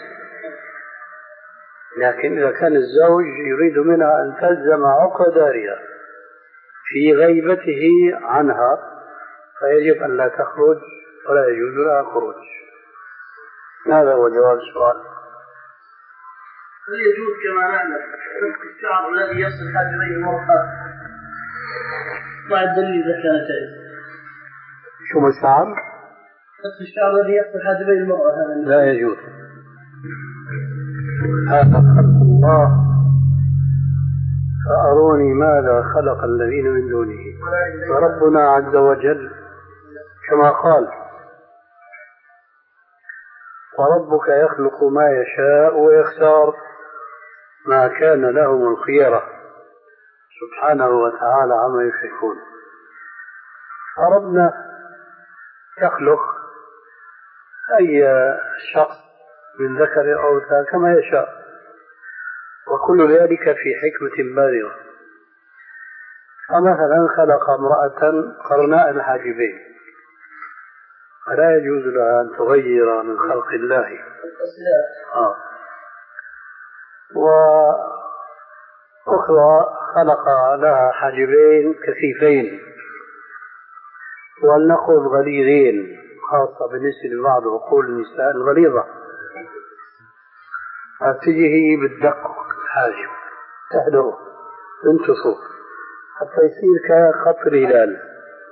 S1: لكن إذا كان الزوج يريد منها أن تلزم عقد دارها في غيبته عنها فيجب أن لا تخرج ولا يجوز لها خروج. هذا هو جواب السؤال.
S2: هل يجوز كما نعلم نفخ الشعر الذي يصل حاجبي المرأة مع الدليل إذا كان جائز؟
S1: شو الشعر؟
S2: نفخ الشعر الذي يصل حاجبي المرأة هذا
S1: لا يجوز. هذا خلق الله فأروني ماذا خلق الذين من دونه. وربنا عز وجل كما قال وربك يخلق ما يشاء ويختار ما كان لهم الخيرة سبحانه وتعالى عما يشركون. ربنا يخلق أي شخص من ذكر أو أنثى كما يشاء، وكل ذلك في حكمة بالغة. فمثلا خلق امرأة قرناء الحاجبين فلا يجوز لها أن تغير من خلق الله. آه. وأخرى خلق لها حاجبين كثيفين ولنقل غليظين، خاصة بالنسبة لبعض عقول النساء الغليظة، فتجي بالدق الحاجب تحده تنتصف حتى يصير كخط الهلال.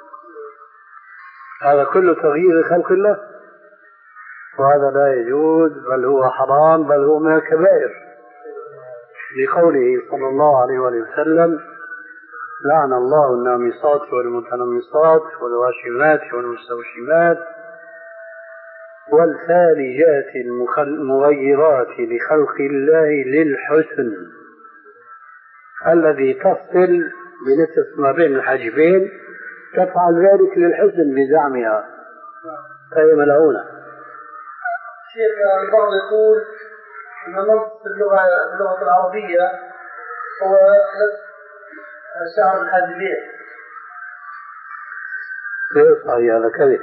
S1: هذا كله تغيير خلق الله، وهذا لا يجوز بل هو حرام بل هو من الكبائر، لقوله صلى الله عليه وسلم لعن الله النامصات والمتنمصات والواشمات والمستوشمات والفالجات المغيرات لخلق الله للحسن، الذي تفصل بنصف ما بين الحاجبين تفعل ذلك للحسن بزعمها فهي ملعونة.
S2: شيخ البعض يقول أن نص اللغة اللغة العربية هو شعر الحاجبين.
S1: غير صحيح، هذا كذب.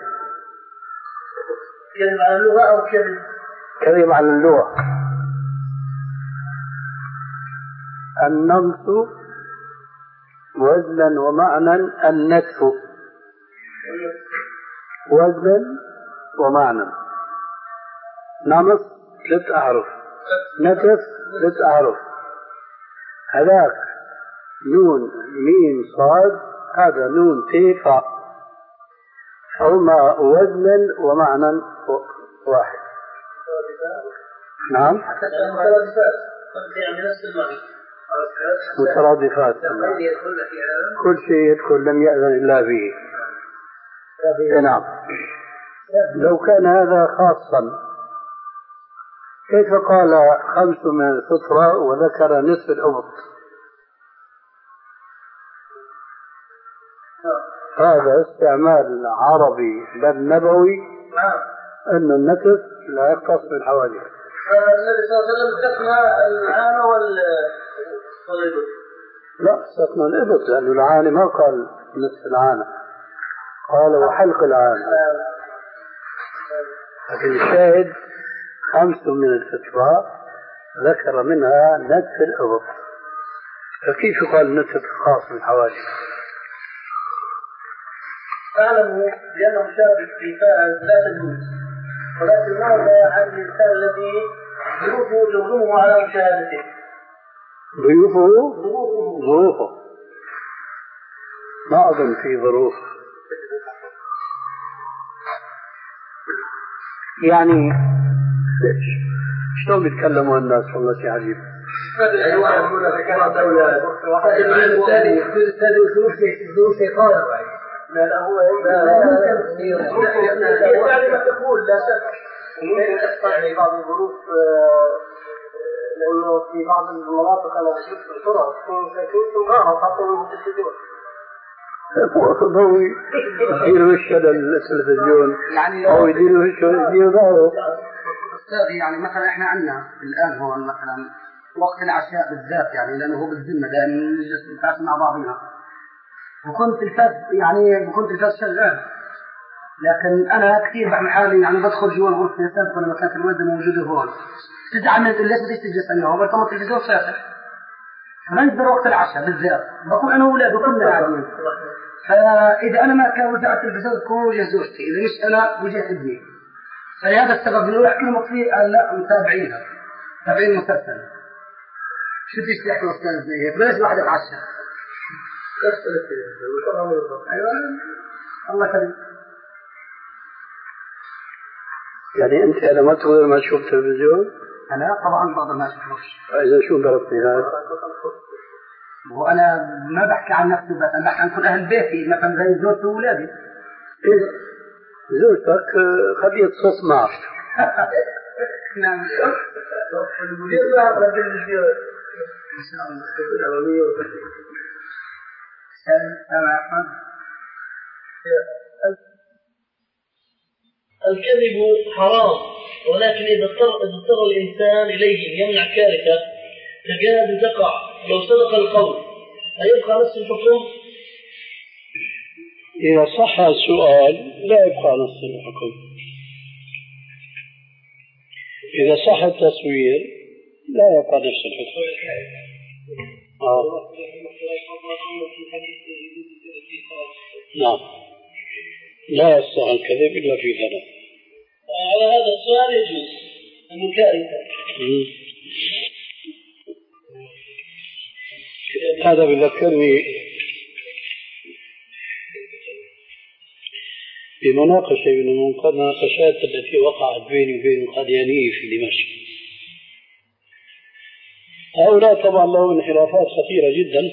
S2: كذب على اللغة أو كذب؟
S1: كذب على اللغة. النمس وزنا ومعنى النتف، وزنا ومعنى. نمس ثلاث أحرف، نتف ثلاث أحرف. هذاك نون ميم صاد، هذا نون ت فاء، هما وزنا ومعنى واحد. نعم مترادفات، كل شيء يدخل لم يأذن الله به. نعم. لو كان هذا خاصا كيف قال خمس من الفطرة وذكر نصف الأبط؟ هذا استعمال عربي بل نبوي أن النتف لا يختص بالحوادث.
S2: النبي صلى الله عليه وسلم استثنى العانة والإبط.
S1: لا استثنى الإبط لأنه العانة ما قال نصف العانة، قال وحلق العانة. لكن الشاهد خمس من الفطرة ذكر منها نتف الإبط، فكيف قال نتف خاص بالحوادث؟
S2: أعلم بأنه شارك في لا تجوز، ولكن ماذا عن الإنسان الذي ظروفه تغلبه على مشاهدته؟
S1: ضيوفه ظروفه ما أظن في ظروف، يعني شلون بيتكلموا الناس؟ والله شيء عجيب.
S2: لا لا هو يعني ما تقول لا شك ممكن تحصل في بعض الظروف، لأنه في بعض المناطق أنا بشوف القرى تكون ساكنين غارة تحصل في التلفزيون
S1: ضوي يديروا الشلل التلفزيون أو يديروا يديروا ظهره.
S3: أستاذي يعني مثلا إحنا عندنا الآن هو مثلا وقت العشاء بالذات، يعني لأنه هو بالذمة دائما نجلس نتعشى مع بعضنا، وكنت الفاز يعني كنت الفاز شغال، لكن أنا كثير بعمل حالي يعني بدخل جوا الغرفة يسافر لما كانت الوالدة موجودة هون تزعل من ليش بديش تجلس عندنا هون بطلت التلفزيون فاتح، فنقدر وقت العشاء بالذات بكون أنا وأولاد وكلنا قاعدين، فإذا أنا ما كان وزع التلفزيون تكون وجه زوجتي، إذا مش أنا وجه ابني، فلهذا السبب إنه يحكي مطفي قال لا متابعينها متابعين المسلسل. شو بديش تحكي أستاذ زي هيك بلاش واحد يتعشى. أيوة الله كريم.
S1: يعني أنت أنا ما تقول ما تشوف تلفزيون؟
S3: أنا طبعا بعض الناس يشوفوش.
S1: إذا شو ضربتني هذا؟
S3: وأنا ما بحكي عن نفسي بس أنا بحكي عن كل أهل بيتي مثلا زي زوجتي وأولادي.
S1: إيه زوجتك خليه تصص معك.
S3: نعم. إن شاء الله.
S2: الكذب حرام، ولكن إذا اضطر الإنسان إليه يمنع كارثة تكاد تقع لو صدق القول هيبقى نفس الحكم؟
S1: إذا صح السؤال لا يبقى نفس الحكم. إذا صح التصوير لا يبقى نفس الحكم. آه. نعم لا يصح الكذب إلا في ثلاث.
S2: على هذا السؤال يجوز أنه كارثة.
S1: هذا بذكرني بمناقشة من المناقشات التي وقعت بيني وبين القاديانيين في دمشق. هؤلاء طبعا لهم انحرافات خطيرة جدا،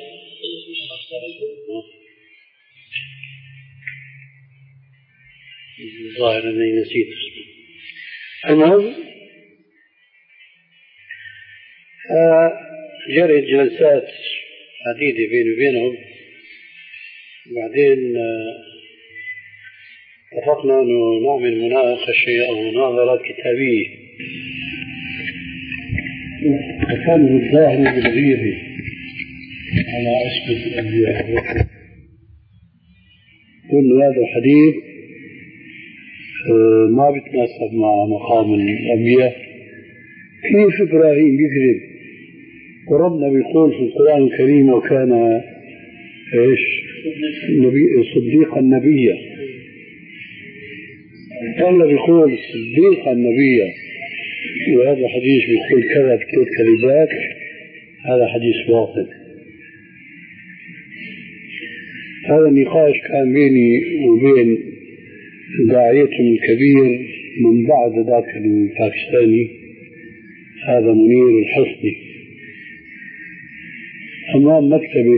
S1: الظاهر أني نسيت اسمه. المهم جرت جلسات عديدة بيني وبينهم، وبعدين اتفقنا أنه نعمل مناقشة أو مناظرة كتابية. وكان الظاهر بالغيرة على عصمة الأنبياء، قلنا هذا الحديث ما بيتناسب مع مقام الأنبياء. كيف إبراهيم يكذب وربنا بيقول في القرآن الكريم وكان إيش صديقا نبيا، الله بيقول صديقا نبيا وهذا حديث بيقول كذا بثلاث كلمات، هذا حديث باطل. هذا النقاش كان بيني وبين داعيتهم الكبير من بعد ذاك الباكستاني هذا منير الحسني أمام مكتبه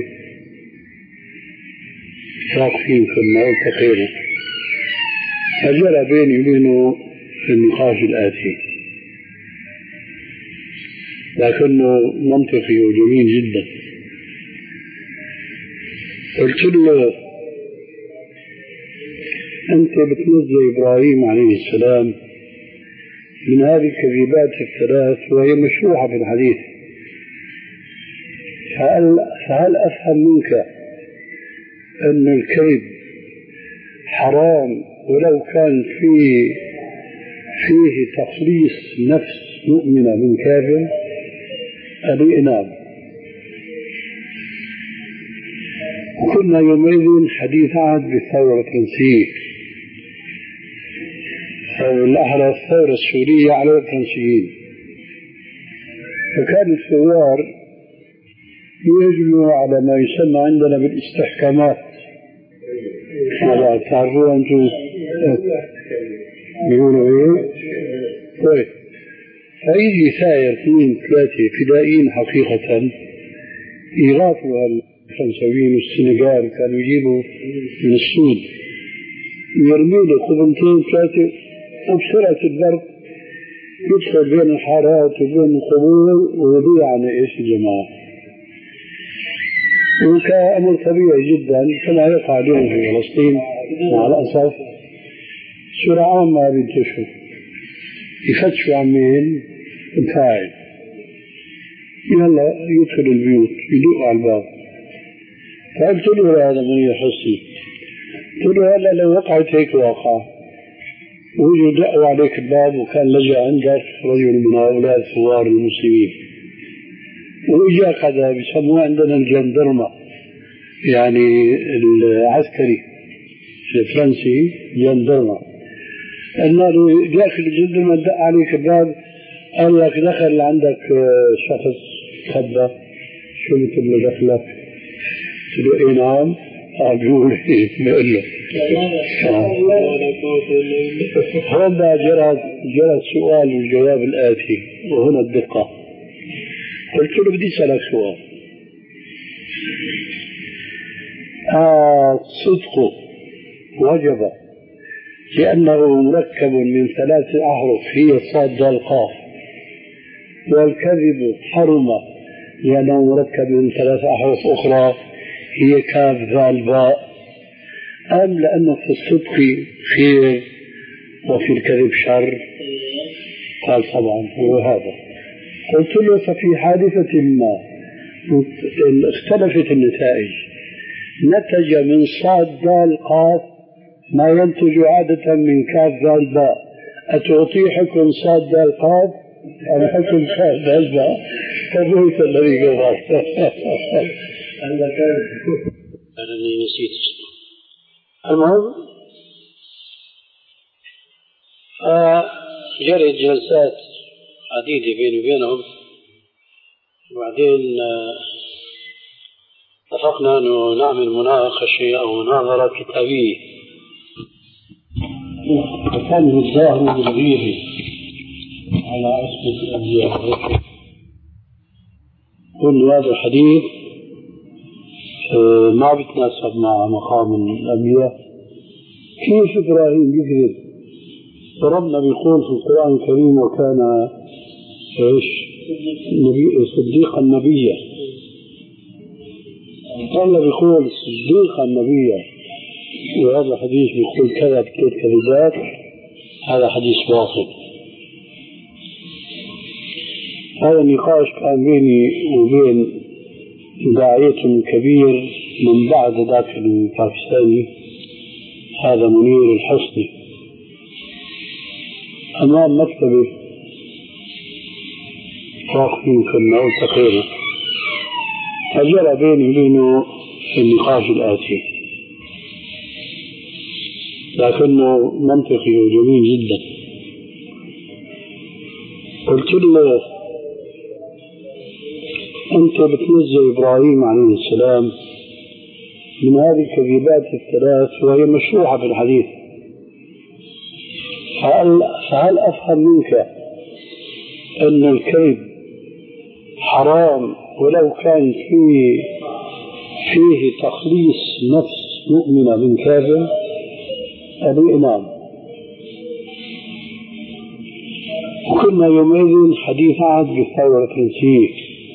S1: واقفين كنا التقينا، فجرى بيني وبينه في النقاش الآتي: لكنه منطقي وجميل جدا. قلت له أنت بتنزل إبراهيم عليه السلام من هذه الكذبات الثلاث وهي مشروعة في الحديث، فهل, فهل أفهم منك أن الكذب حرام ولو كان فيه, فيه تخليص نفس مؤمنة من كافر؟ أبي نعم. وكنا يومئذ حديث عهد بالثورة الفرنسية، أو الأحرى الثورة السورية على الفرنسيين، فكان الثوار يجمعوا على ما يسمى عندنا بالاستحكامات. تعرفوا أنتم يقولوا إيه؟ طيب، فيجي ثائر اثنين ثلاثة فدائيين حقيقة يغافلوا الفرنسيين والسنغال، كانوا يجيبوا من السود يرموا له قبنتين ثلاثة وبسرعة البرق يدخل بين الحارات وبين القبور ويضيع عن ايش الجماعة. وكان أمر طبيعي جدا كما يقع اليوم في فلسطين مع الأسف. سرعان ما بينتشروا يفتشوا عن مين الفاعل، يلا يدخل البيوت يدق على الباب. فقلت له هذا من يحسي، قلت له هلا لو وقعت هيك واقع ويجوا دقوا عليك الباب وكان لجأ عندك رجل من هؤلاء الثوار المسلمين وإجاك هذا بيسموه عندنا الجندرمة، يعني العسكري الفرنسي جندرمة، قلنا له جاك الجندرمة دق عليك الباب قال لك دخل عندك شخص خبى، شو مثل له دخلك؟ قلت له اي نعم. قال بيقول ايه؟ بقول له هنا جرى جرى السؤال والجواب الآتي وهنا الدقة. قلت له بدي أسألك سؤال، الصدق وجب لأنه مركب من ثلاث أحرف هي الصاد والقاف، والكذب حرم لأنه مركب من ثلاث أحرف أخرى هي كاف ذال باء، أم لأنه في الصدق خير وفي الكذب شر؟ قال طبعا هو هذا. قلت له ففي حادثة ما اختلفت النتائج، نتج من صاد دال قاف ما ينتج عادة من كاف ذال باء، أتعطي حكم صاد دال قاف أم حكم كاف ذال باء؟ فبويت الذي قال أنا نسيت اسمه. المهم آه جرت جلسات عديدة بيني وبينهم، وبعدين آه اتفقنا أنه نعمل مناقشة أو مناظرة كتابية، وكان الظاهر بالغيري على عصمة الأنبياء. كل هذا الحديث آه ما بيتناسب مع مقام الأنبياء. كيف إبراهيم يكذب وربنا بيقول في القرآن الكريم وكان ايش نبي صديقا نبيا، الله بيقول صديقا نبيا وهذا الحديث بيقول كذا ثلاث كذبات، هذا حديث باطل. هذا النقاش كان بيني وبين داعية كبير من بعد ذاك الباكستاني، هذا منير الحصني، أمام مكتبه واقف يمكن أو تقريبا، فجرى بيني وبينه النقاش الآتي لكنه منطقي وجميل جدا. قلت له أنت بتنزل إبراهيم عليه السلام من هذه الكذبات الثلاث وهي مشروعة في الحديث، فهل, فهل أفهم منك أن الكذب حرام ولو كان فيه, فيه تخليص نفس مؤمنة من كافر؟ قالوا نعم. وكنا يومئذ حديث عهد بالثورة الفرنسية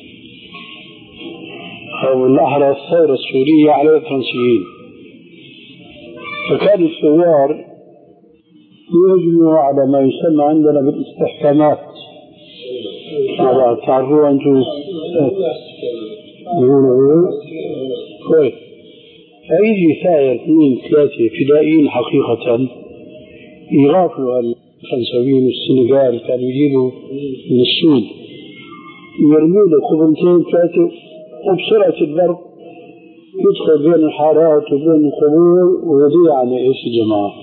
S1: أو الأحرى الثورة السورية على الفرنسيين. فكان الثوار يجمعوا على ما يسمى عندنا بالاستحكامات. تعرفوا أنتم يقولوا كويس. فيجي ثائر اثنين ثلاثة فدائيين حقيقة يغافلوا الفرنساويين والسنغال، كانوا يجيبوا من السود يرموا له قبلتين ثلاثة وبسرعة الضرب يدخل بين الحارات وبين القبور ويضيع عن ايش الجماعة.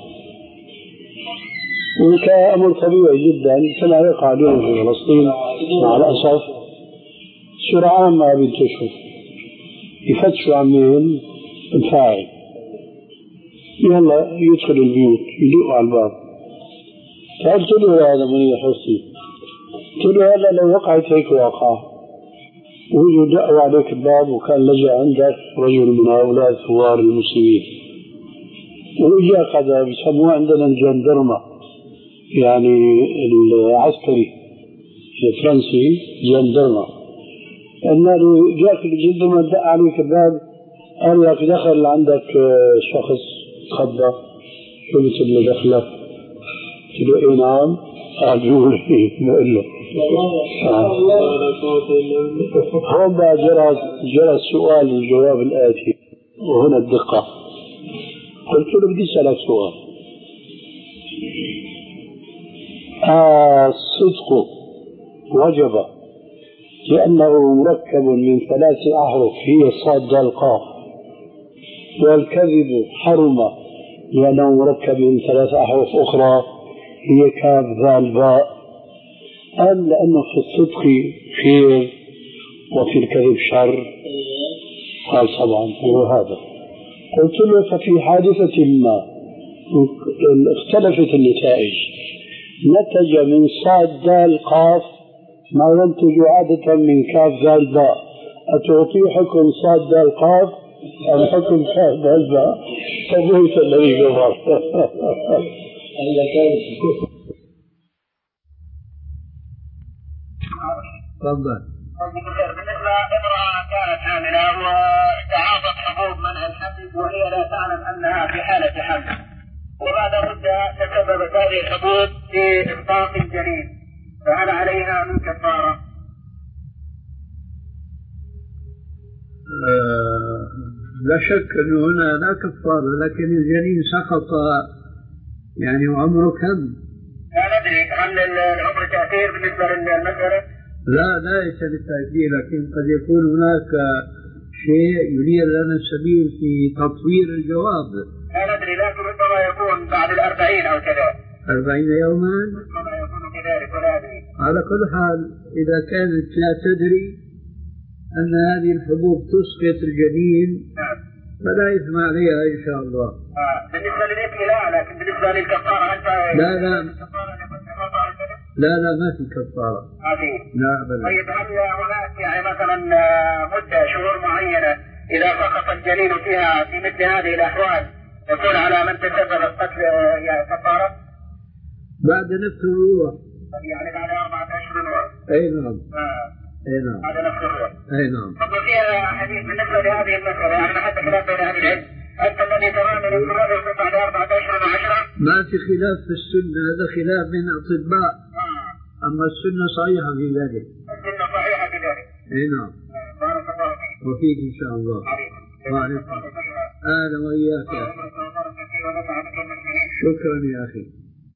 S1: وكان أمر طبيعي جدا كما يقع اليوم في فلسطين مع الأسف. سرعان ما بينتشروا يفتشوا عن مين الفاعل، يلا يدخل البيوت يدقوا على الباب. فقلت له هذا منير حسني، قلت له هلا لو وقعت هيك واقعة ويجوا دقوا عليك الباب وكان لجأ عندك رجل من هؤلاء الثوار المسلمين وإجاك هذا بيسموه عندنا الجندرمة، يعني العسكري الفرنسي جندرمة، أنه جاك الجندرمة دق عليك الباب قال لك دخل عندك شخص خضة شو بتقول له دخلك؟ قلت له إيه نعم. قال بيقول إيه؟ بقول له هون بقى جرى جرى السؤال والجواب الآتي وهنا الدقة. قلت له بدي أسألك سؤال، الصدق وجب لأنه مركب من ثلاث أحرف هي الصاد دال قاف، والكذب حرم لأنه مركب من ثلاث أحرف أخرى هي كاف ذال باء، أم لأنه في الصدق خير وفي الكذب شر؟ قال طبعا هو هذا. قلت له ففي حادثة ما اختلفت النتائج، نتج من صاد دال قاف ما ينتج عادة من كاف دال باء، أتعطي حكم صاد دال قاف أم حكم كاف دال باء؟ فبهت الذي قبر.
S4: تفضل. بالنسبة امرأة كانت حاملة وتعاطت حبوب منع الحمل وهي لا تعلم أنها في حالة حمل، وبعد مدة تسببت هذه الحبوب في إسقاط الجنين، فهل عليها من كفارة؟
S1: آه لا شك أنه هنا لا كفارة، لكن الجنين سقط يعني وعمره كم؟
S4: لا ندري هل العمر تأثير بالنسبة للمسألة؟
S1: لا ليس للتأثير، لكن قد يكون هناك شيء ينير لنا السبيل في تطوير الجواب.
S4: لا ندري، لكن ربما يكون بعد الأربعين أو كذا.
S1: أربعين يوما؟
S4: ربما يكون كذلك ولا أدري.
S1: على كل حال إذا كانت لا تدري أن هذه الحبوب تسقط الجنين فلا إثم عليها إن شاء الله.
S4: آه. بالنسبة للإثم لا، لكن بالنسبة للكفارة أنت
S1: لا لا لا لا ما في كفارة.
S4: هذه
S1: لا أبدا.
S4: طيب هل هناك يعني مثلا مدة شهور معينة إذا سقط الجنين فيها في مثل هذه الأحوال يكون على من تسبب القتل يعني كفارة؟
S1: بعد نفس الروح.
S4: يعني بعد أربعة أشهر.
S1: أي نعم.
S4: آه.
S1: أي نعم.
S4: بعد نفس الروح.
S1: أي نعم.
S4: طب فيها حديث بالنسبة لهذه المسألة يعني حتى خلاف بين أهل العلم، أنت الذي ترى من الكبار يكون بعد أربعة أشهر وعشرة؟
S1: ما في خلاف في السنة، هذا خلاف من الأطباء.
S4: آه.
S1: أما السنة صحيحة في ذلك.
S4: السنة صحيحة في ذلك.
S1: أي نعم.
S4: بارك الله فيك.
S1: وفيك إن شاء الله. وعليكم. أهلا وإياك. شكرا يا أخي.